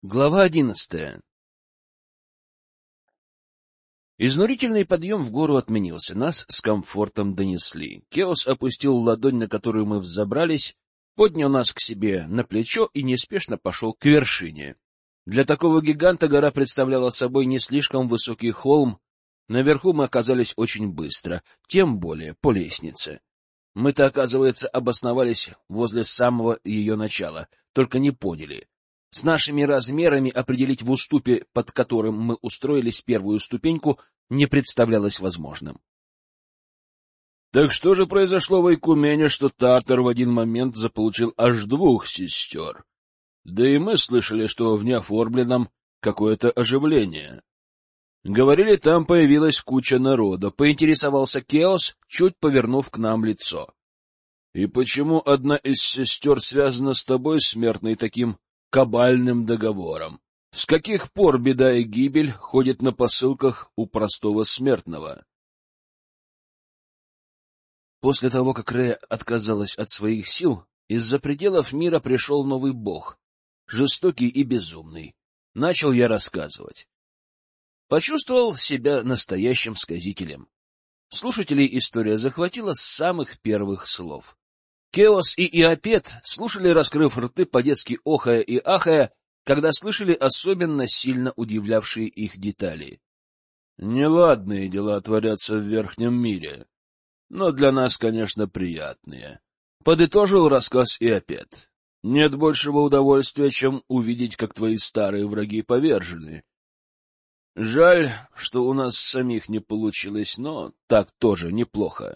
Глава 11. Изнурительный подъем в гору отменился. Нас с комфортом донесли. Кеос опустил ладонь, на которую мы взобрались, поднял нас к себе на плечо и неспешно пошел к вершине. Для такого гиганта гора представляла собой не слишком высокий холм. Наверху мы оказались очень быстро, тем более по лестнице. Мы-то, оказывается, обосновались возле самого ее начала, только не поняли. С нашими размерами определить в уступе, под которым мы устроились, первую ступеньку, не представлялось возможным. Так что же произошло в Айкумене, что Тартар в один момент заполучил аж 2 сестер? Да и мы слышали, что в неоформленном какое-то оживление. Говорили, там появилась куча народа. Поинтересовался Кеос, чуть повернув к нам лицо. И почему одна из сестер связана с тобой, смертный, таким кабальным договором? С каких пор беда и гибель ходят на посылках у простого смертного? После того, как Рея отказалась от своих сил, из-за пределов мира пришел новый бог, жестокий и безумный. Начал я рассказывать. Почувствовал себя настоящим сказителем. Слушателей история захватила с самых первых слов. Кеос и Иопет слушали, раскрыв рты, по-детски охая и ахая, когда слышали особенно сильно удивлявшие их детали. Неладные дела творятся в верхнем мире, но для нас, конечно, приятные. Подытожил рассказ Иопет. Нет большего удовольствия, чем увидеть, как твои старые враги повержены. Жаль, что у нас самих не получилось, но так тоже неплохо.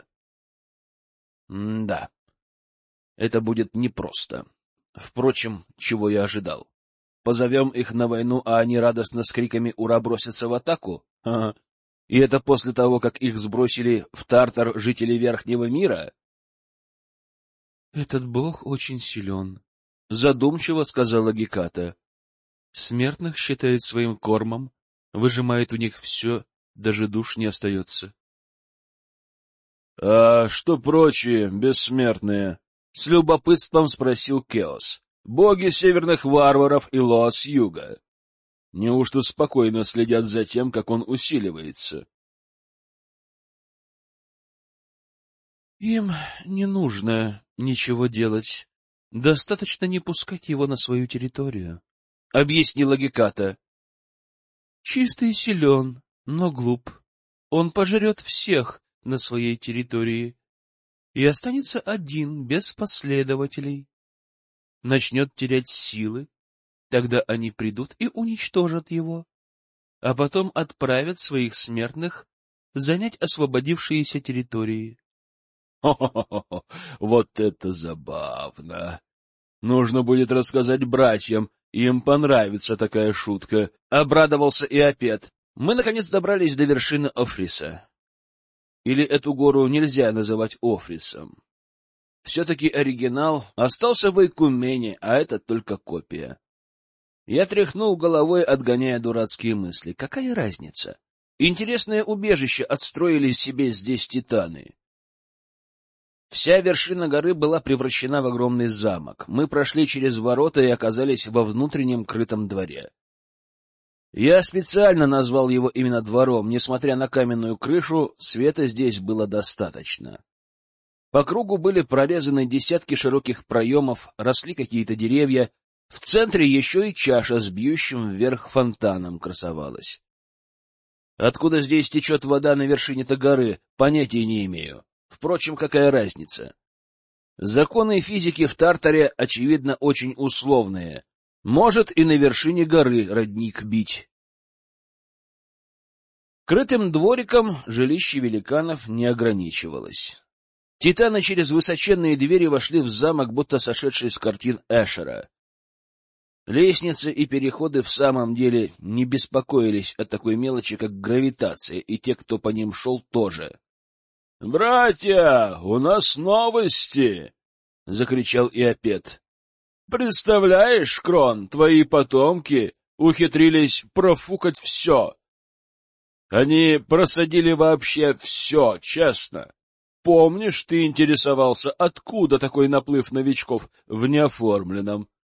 Да. Это будет непросто. Впрочем, чего я ожидал? Позовем их на войну, а они радостно с криками «Ура!» бросятся в атаку? Ага. И это после того, как их сбросили в Тартар жители Верхнего мира? Этот бог очень силен, — задумчиво сказала Геката. Смертных считает своим кормом, выжимает у них все, даже душ не остается. — А что прочие, бессмертные? — с любопытством спросил Кеос. — Боги северных варваров и Лоа с юга. Неужто спокойно следят за тем, как он усиливается? — Им не нужно ничего делать. Достаточно не пускать его на свою территорию, — объяснила Геката. — Чистый и силен, но глуп. Он пожрет всех на своей территории и останется один, без последователей. Начнет терять силы, тогда они придут и уничтожат его, а потом отправят своих смертных занять освободившиеся территории. Хо-хо-хо, вот это забавно! Нужно будет рассказать братьям, им понравится такая шутка. Обрадовался Иопет. Мы, наконец, добрались до вершины Офриса. Или эту гору нельзя называть Офрисом? Все-таки оригинал остался в Айкумене, а это только копия. Я тряхнул головой, отгоняя дурацкие мысли. Какая разница? Интересное убежище отстроили себе здесь титаны. Вся вершина горы была превращена в огромный замок. Мы прошли через ворота и оказались во внутреннем крытом дворе. Я специально назвал его именно двором. Несмотря на каменную крышу, света здесь было достаточно. По кругу были прорезаны десятки широких проемов, росли какие-то деревья. В центре еще и чаша с бьющим вверх фонтаном красовалась. Откуда здесь течет вода на вершине-то горы, понятия не имею. Впрочем, какая разница? Законы физики в Тартаре, очевидно, очень условные. Может и на вершине горы родник бить. Крытым двориком жилище великанов не ограничивалось. Титаны через высоченные двери вошли в замок, будто сошедшие с картин Эшера. Лестницы и переходы в самом деле не беспокоились о такой мелочи, как гравитация, и те, кто по ним шел, тоже. — Братья, у нас новости! — закричал Иопет. — Представляешь, Крон, твои потомки ухитрились профукать все. Они просадили вообще все, честно. Помнишь, ты интересовался, откуда такой наплыв новичков в неоформленном?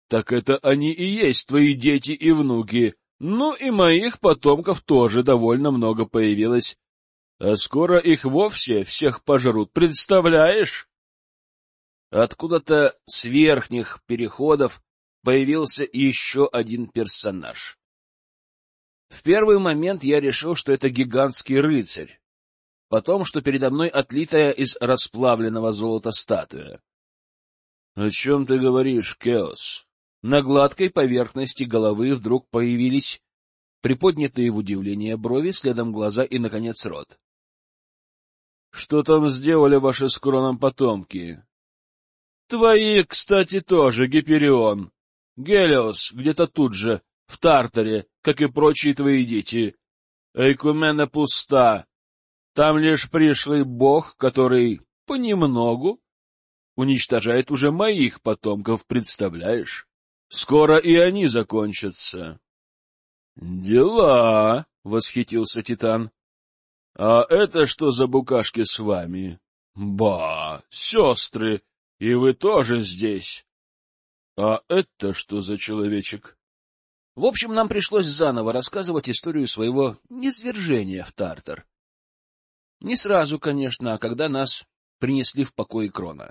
Так это они и есть твои дети и внуки. Ну и моих потомков тоже довольно много появилось. А скоро их вовсе всех пожрут, представляешь? Откуда-то с верхних переходов появился еще один персонаж. В первый момент я решил, что это гигантский рыцарь. Потом, что передо мной отлитая из расплавленного золота статуя. — О чем ты говоришь, Кеос? На гладкой поверхности головы вдруг появились приподнятые в удивление брови, следом глаза и, наконец, рот. — Что там сделали ваши с Кроном потомки? — Твои, кстати, тоже, Гиперион. Гелиос где-то тут же, в Тартаре, как и прочие твои дети. Эйкумена пуста. Там лишь пришлый бог, который понемногу уничтожает уже моих потомков, представляешь? Скоро и они закончатся. — Дела! — восхитился Титан. — А это что за букашки с вами? — Ба! Сестры! И вы тоже здесь! А это что за человечек? В общем, нам пришлось заново рассказывать историю своего низвержения в Тартар. Не сразу, конечно, а когда нас принесли в покои Крона.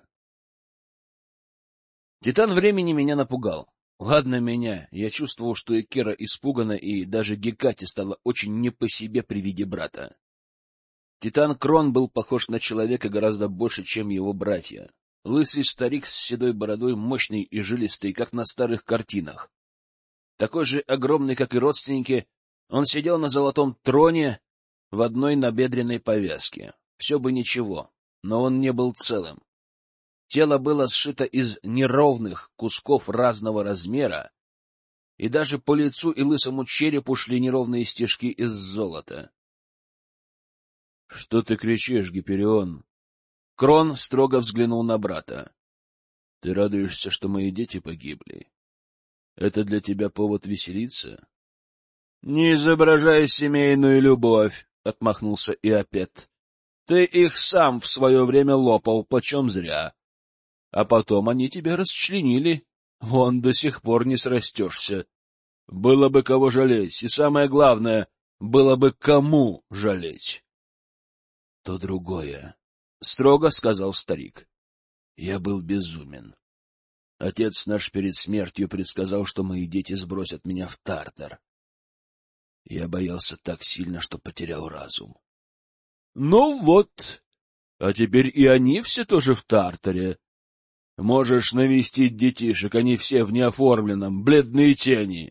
Титан времени меня напугал. Ладно меня, я чувствовал, что и Кера испугана, и даже Гекате стало очень не по себе при виде брата. Титан Крон был похож на человека гораздо больше, чем его братья. Лысый старик с седой бородой, мощный и жилистый, как на старых картинах. Такой же огромный, как и родственники, он сидел на золотом троне в одной набедренной повязке. Все бы ничего, но он не был целым. Тело было сшито из неровных кусков разного размера, и даже по лицу и лысому черепу шли неровные стежки из золота. — Что ты кричишь, Гиперион? Крон строго взглянул на брата. — Ты радуешься, что мои дети погибли? Это для тебя повод веселиться? — Не изображай семейную любовь, — отмахнулся Иопет. — Ты их сам в свое время лопал, почем зря. А потом они тебя расчленили. Вон до сих пор не срастешься. Было бы кого жалеть, и самое главное, было бы кому жалеть. — То другое, — строго сказал старик. Я был безумен. Отец наш перед смертью предсказал, что мои дети сбросят меня в Тартар. Я боялся так сильно, что потерял разум. — Ну вот, а теперь и они все тоже в Тартаре. Можешь навестить детишек, они все в неоформленном, бледные тени.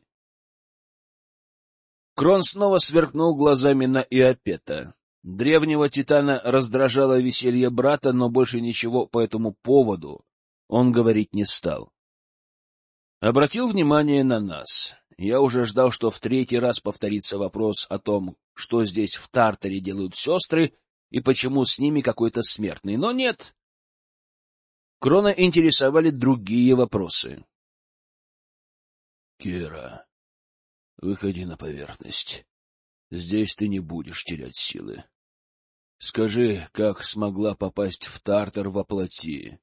Крон снова сверкнул глазами на Иопета. Древнего титана раздражало веселье брата, но больше ничего по этому поводу он говорить не стал. Обратил внимание на нас. Я уже ждал, что в третий раз повторится вопрос о том, что здесь в Тартаре делают сестры и почему с ними какой-то смертный, но нет. Крона интересовали другие вопросы. — Кира, выходи на поверхность. Здесь ты не будешь терять силы. Скажи, как смогла попасть в Тартар во плоти?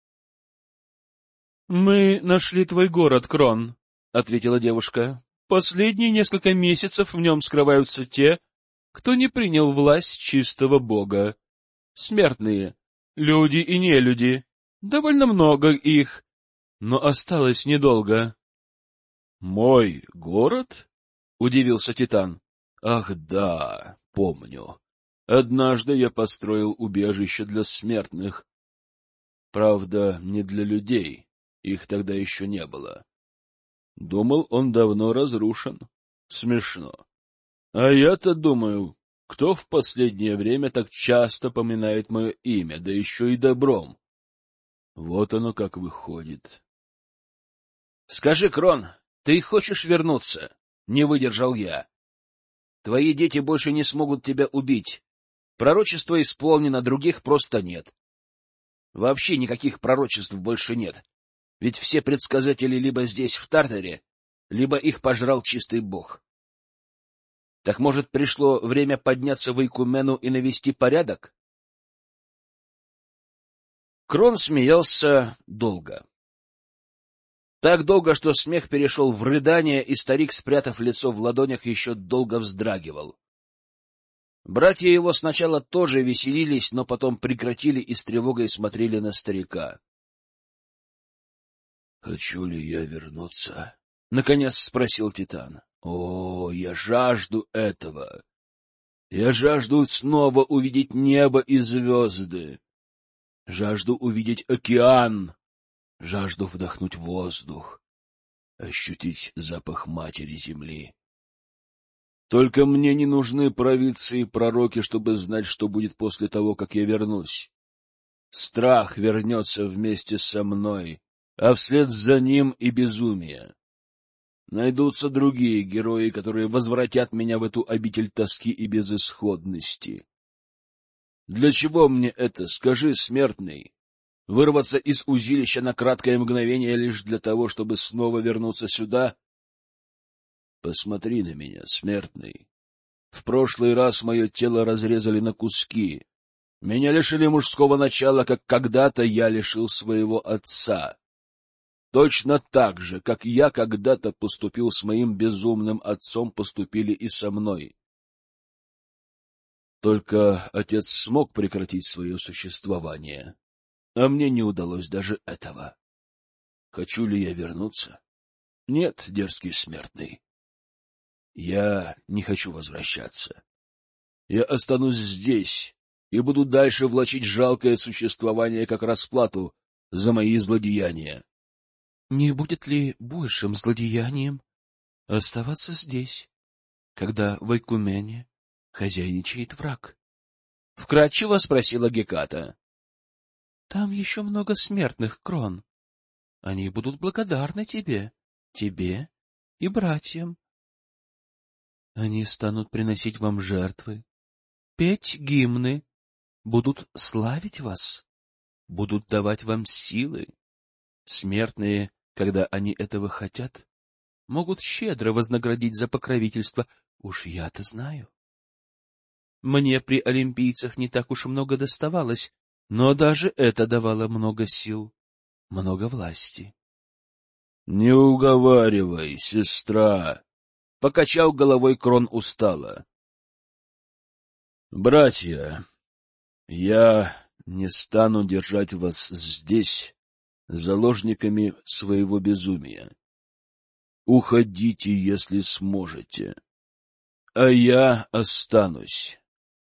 — Мы нашли твой город, Крон, — ответила девушка. — Последние несколько месяцев в нем скрываются те, кто не принял власть чистого бога. Смертные, люди и нелюди. Довольно много их, но осталось недолго. — Мой город? — удивился Титан. — Ах да, помню. Однажды я построил убежище для смертных. Правда, не для людей, их тогда еще не было. Думал, он давно разрушен. Смешно. А я-то думаю, кто в последнее время так часто поминает мое имя, да еще и добром? Вот оно как выходит. — Скажи, Крон, ты хочешь вернуться? — не выдержал я. — Твои дети больше не смогут тебя убить. Пророчество исполнено, других просто нет. Вообще никаких пророчеств больше нет. Ведь все предсказатели либо здесь, в Тартаре, либо их пожрал чистый бог. Так, может, пришло время подняться в Эйкумену и навести порядок? Крон смеялся долго. Так долго, что смех перешел в рыдание, и старик, спрятав лицо в ладонях, еще долго вздрагивал. Братья его сначала тоже веселились, но потом прекратили и с тревогой смотрели на старика. — Хочу ли я вернуться? — наконец спросил Титан. — О, я жажду этого! Я жажду снова увидеть небо и звезды. Жажду увидеть океан. Жажду вдохнуть воздух, ощутить запах матери земли. Только мне не нужны провидцы и пророки, чтобы знать, что будет после того, как я вернусь. Страх вернется вместе со мной, а вслед за ним и безумие. Найдутся другие герои, которые возвратят меня в эту обитель тоски и безысходности. Для чего мне это, скажи, смертный? Вырваться из узилища на краткое мгновение лишь для того, чтобы снова вернуться сюда? Посмотри на меня, смертный. В прошлый раз мое тело разрезали на куски. Меня лишили мужского начала, как когда-то я лишил своего отца. Точно так же, как я когда-то поступил с моим безумным отцом, поступили и со мной. Только отец смог прекратить свое существование, а мне не удалось даже этого. Хочу ли я вернуться? Нет, дерзкий смертный. Я не хочу возвращаться. Я останусь здесь и буду дальше влачить жалкое существование как расплату за мои злодеяния. Не будет ли большим злодеянием оставаться здесь, когда в Айкумене хозяйничает враг? — вкратчиво спросила Геката. — Там еще много смертных, Крон. Они будут благодарны тебе и братьям. Они станут приносить вам жертвы, петь гимны, будут славить вас, будут давать вам силы. Смертные, когда они этого хотят, могут щедро вознаградить за покровительство. Уж я-то знаю. Мне при олимпийцах не так уж и много доставалось, но даже это давало много сил, много власти. — Не уговаривай, сестра! — покачал головой Крон устало. — Братья, я не стану держать вас здесь заложниками своего безумия. Уходите, если сможете, а я останусь.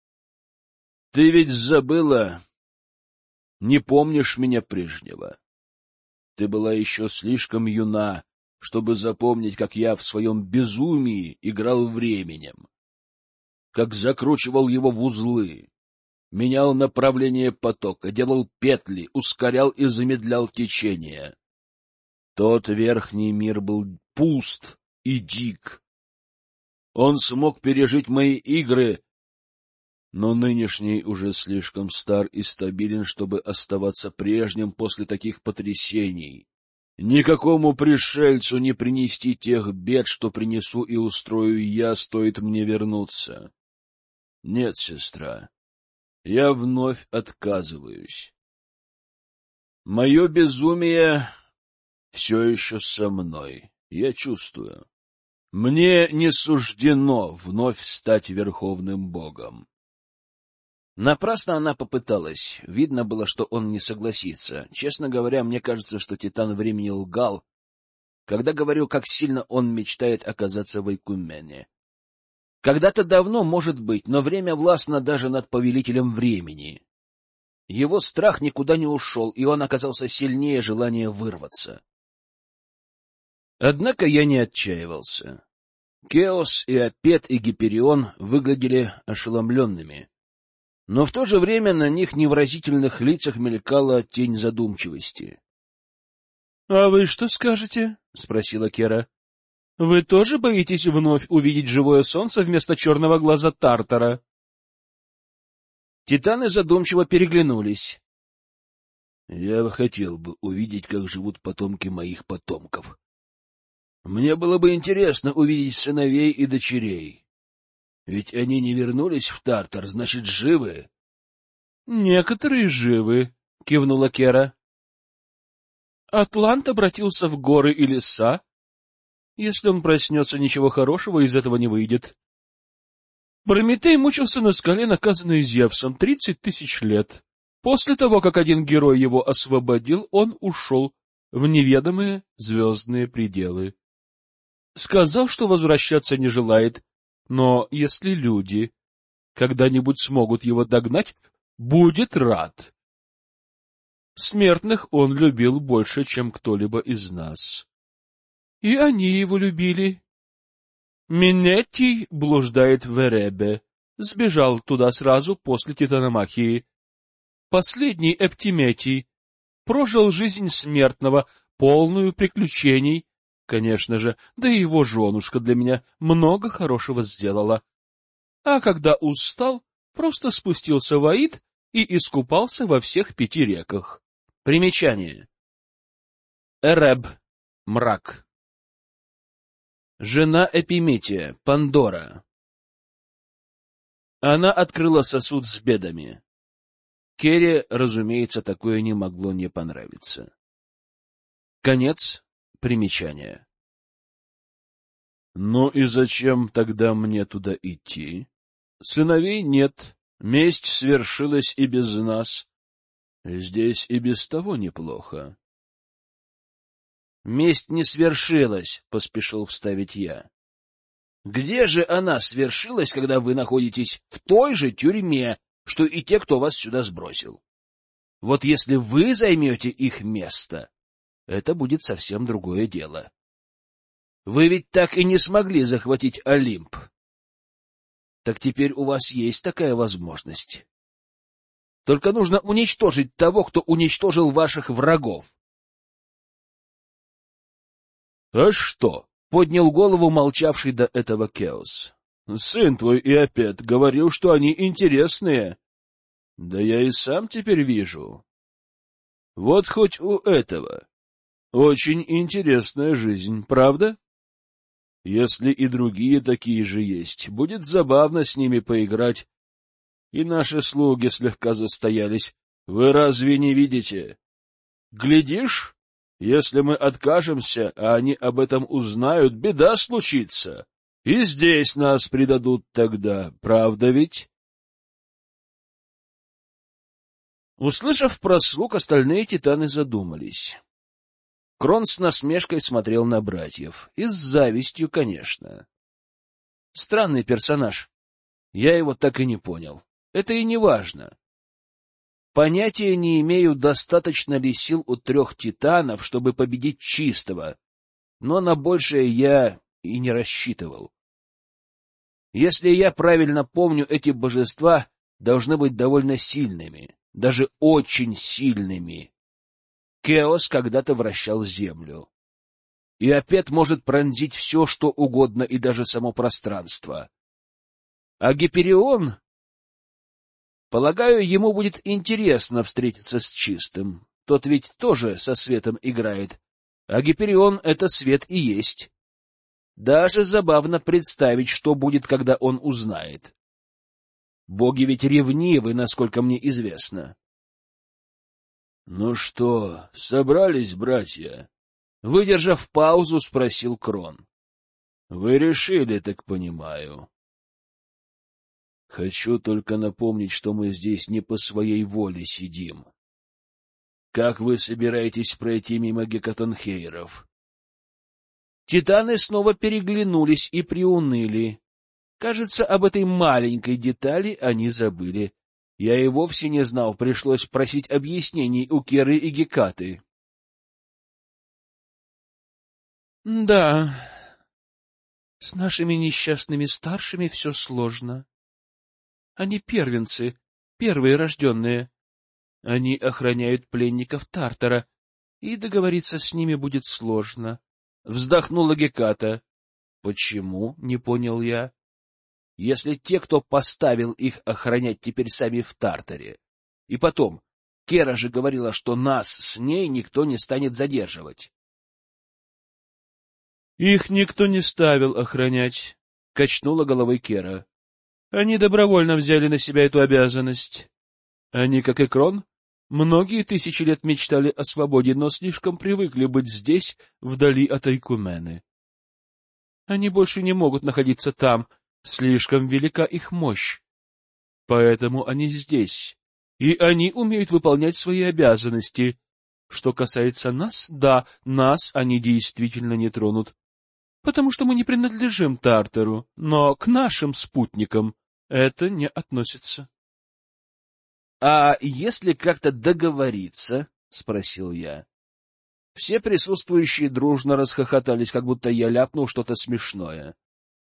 Ты ведь забыла, не помнишь меня прежнего. Ты была еще слишком юна, чтобы запомнить, как я в своем безумии играл временем, как закручивал его в узлы, менял направление потока, делал петли, ускорял и замедлял течение. Тот верхний мир был пуст и дик. Он смог пережить мои игры, но нынешний уже слишком стар и стабилен, чтобы оставаться прежним после таких потрясений. Никакому пришельцу не принести тех бед, что принесу и устрою я, стоит мне вернуться. Нет, сестра, я вновь отказываюсь. Мое безумие все еще со мной, я чувствую. Мне не суждено вновь стать верховным богом. Напрасно она попыталась. Видно было, что он не согласится. Честно говоря, мне кажется, что Титан времени лгал, когда говорил, как сильно он мечтает оказаться в Айкумене. Когда-то давно, может быть, но время властно даже над повелителем времени. Его страх никуда не ушел, и он оказался сильнее желания вырваться. Однако я не отчаивался. Кеос и Апет и Гиперион выглядели ошеломленными. Но в то же время на них невыразительных лицах мелькала тень задумчивости. — А вы что скажете? — спросила Кера. — Вы тоже боитесь вновь увидеть живое солнце вместо черного глаза Тартара? Титаны задумчиво переглянулись. — Я хотел бы увидеть, как живут потомки моих потомков. Мне было бы интересно увидеть сыновей и дочерей. Ведь они не вернулись в Тартар, значит, живы. — Некоторые живы, — кивнула Кера. Атлант обратился в горы и леса. Если он проснется, ничего хорошего из этого не выйдет. Прометей мучился на скале, наказанный Зевсом, 30 тысяч лет. После того, как один герой его освободил, он ушел в неведомые звездные пределы. Сказал, что возвращаться не желает, но если люди когда-нибудь смогут его догнать, будет рад. Смертных он любил больше, чем кто-либо из нас. И они его любили. Минеттий блуждает в Эребе, сбежал туда сразу после Титаномахии. Последний Эптиметий прожил жизнь смертного, полную приключений, конечно же, да и его женушка для меня много хорошего сделала. А когда устал, просто спустился в Аид и искупался во всех 5 реках. Примечание. Эреб — мрак. Жена Эпиметия, Пандора. Она открыла сосуд с бедами. Кере, разумеется, такое не могло не понравиться. Конец примечания. Ну и зачем тогда мне туда идти? Сыновей нет, месть свершилась и без нас. Здесь и без того неплохо. Месть не свершилась, поспешил вставить я. Где же она свершилась, когда вы находитесь в той же тюрьме, что и те, кто вас сюда сбросил? Вот если вы займете их место, это будет совсем другое дело. Вы ведь так и не смогли захватить Олимп. Так теперь у вас есть такая возможность. Только нужно уничтожить того, кто уничтожил ваших врагов. — А что? — поднял голову молчавший до этого Кеос. — Сын твой Иопет говорил, что они интересные. Да я и сам теперь вижу. Вот хоть у этого очень интересная жизнь, правда? Если и другие такие же есть, будет забавно с ними поиграть. И наши слуги слегка застоялись. Вы разве не видите? Глядишь, если мы откажемся, а они об этом узнают, беда случится. И здесь нас предадут тогда, правда ведь? Услышав про слуг, остальные титаны задумались. Крон с насмешкой смотрел на братьев. И с завистью, конечно. Странный персонаж. Я его так и не понял. Это и не важно. Понятия не имею, достаточно ли сил у 3 титанов, чтобы победить Чистого, но на большее я и не рассчитывал. Если я правильно помню, эти божества должны быть довольно сильными, даже очень сильными. Кеос когда-то вращал землю. И опять может пронзить все, что угодно, и даже само пространство. А Гиперион... Полагаю, ему будет интересно встретиться с Чистым. Тот ведь тоже со светом играет. А Гиперион — это свет и есть. Даже забавно представить, что будет, когда он узнает. Боги ведь ревнивы, насколько мне известно. — Ну что, собрались, братья? Выдержав паузу, спросил Крон. — Вы решили, так понимаю. Хочу только напомнить, что мы здесь не по своей воле сидим. Как вы собираетесь пройти мимо гекатонхейров? Титаны снова переглянулись и приуныли. Кажется, об этой маленькой детали они забыли. Я и вовсе не знал, пришлось просить объяснений у Керы и Гекаты. — Да, с нашими несчастными старшими все сложно. Они первенцы, первые рожденные. Они охраняют пленников Тартара, и договориться с ними будет сложно. Вздохнула Геката. — Почему? — не понял я. — Если те, кто поставил их охранять, теперь сами в Тартаре. И потом, Кера же говорила, что нас с ней никто не станет задерживать. — Их никто не ставил охранять, — качнула головой Кера. Они добровольно взяли на себя эту обязанность. Они, как и Крон, Многие тысячи лет мечтали о свободе, но слишком привыкли быть здесь, вдали от Айкумены. Они больше не могут находиться там, слишком велика их мощь. Поэтому они здесь, и они умеют выполнять свои обязанности. Что касается нас, да, нас они действительно не тронут, потому что мы не принадлежим Тартару, но к нашим спутникам это не относится. — А если как-то договориться? — спросил я. Все присутствующие дружно расхохотались, как будто я ляпнул что-то смешное.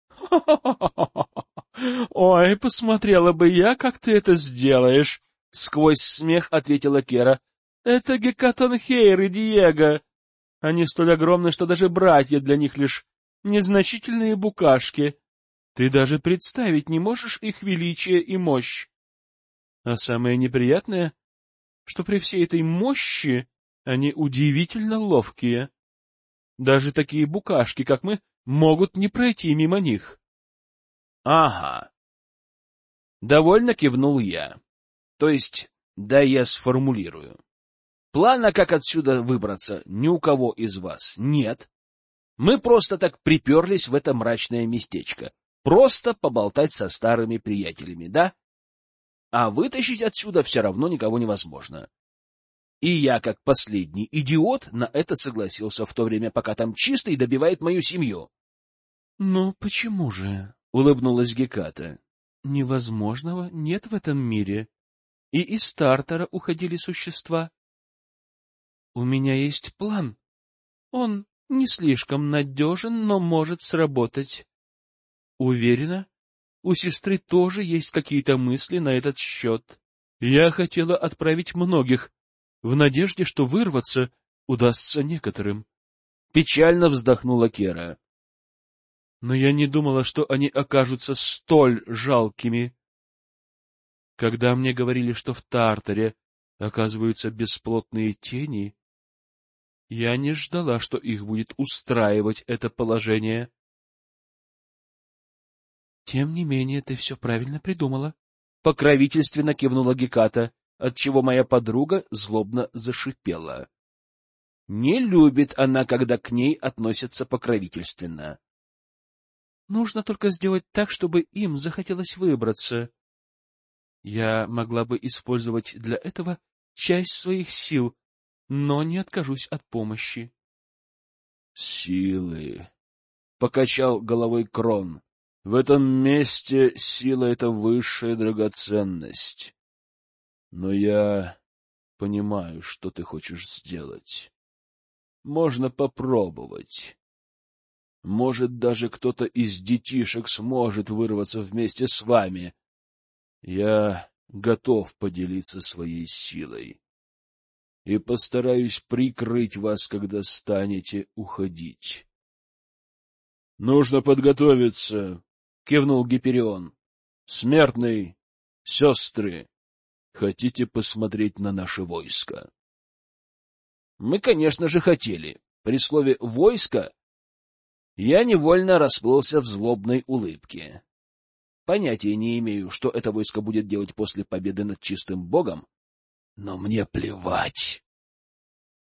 — Ой, посмотрела бы я, как ты это сделаешь! — сквозь смех ответила Кера. — Это Гекатон Хейр и Диего. Они столь огромны, что даже братья для них лишь незначительные букашки. Ты даже представить не можешь их величие и мощь. А самое неприятное, что при всей этой мощи они удивительно ловкие. Даже такие букашки, как мы, могут не пройти мимо них. — Ага. Довольно кивнул я. То есть, да, я сформулирую. Плана, как отсюда выбраться, ни у кого из вас нет. Мы просто так приперлись в это мрачное местечко. Просто поболтать со старыми приятелями, да? А вытащить отсюда все равно никого невозможно. И я, как последний идиот, на это согласился в то время, пока там Чистый добивает мою семью. — Ну, почему же? — улыбнулась Геката. — Невозможного нет в этом мире. И из Тартара уходили существа. У меня есть план. Он не слишком надежен, но может сработать. Уверена, у сестры тоже есть какие-то мысли на этот счет. Я хотела отправить многих, в надежде, что вырваться удастся некоторым. Печально вздохнула Кера. Но я не думала, что они окажутся столь жалкими. Когда мне говорили, что в Тартаре оказываются бесплотные тени, я не ждала, что их будет устраивать это положение. Тем не менее, ты все правильно придумала. Покровительственно кивнула Геката, отчего моя подруга злобно зашипела. Не любит она, когда к ней относятся покровительственно. Нужно только сделать так, чтобы им захотелось выбраться. Я могла бы использовать для этого часть своих сил, но не откажусь от помощи. — Силы! — покачал головой Крон. — В этом месте сила — это высшая драгоценность. Но я понимаю, что ты хочешь сделать. Можно попробовать. Может, даже кто-то из детишек сможет вырваться вместе с вами. Я готов поделиться своей силой и постараюсь прикрыть вас, когда станете уходить. — Нужно подготовиться, — кивнул Гиперион. — Смертный, сестры, хотите посмотреть на наше войско? Мы, конечно же, хотели. При слове «войско» я невольно расплылся в злобной улыбке. Понятия не имею, что это войско будет делать после победы над Чистым Богом, но мне плевать.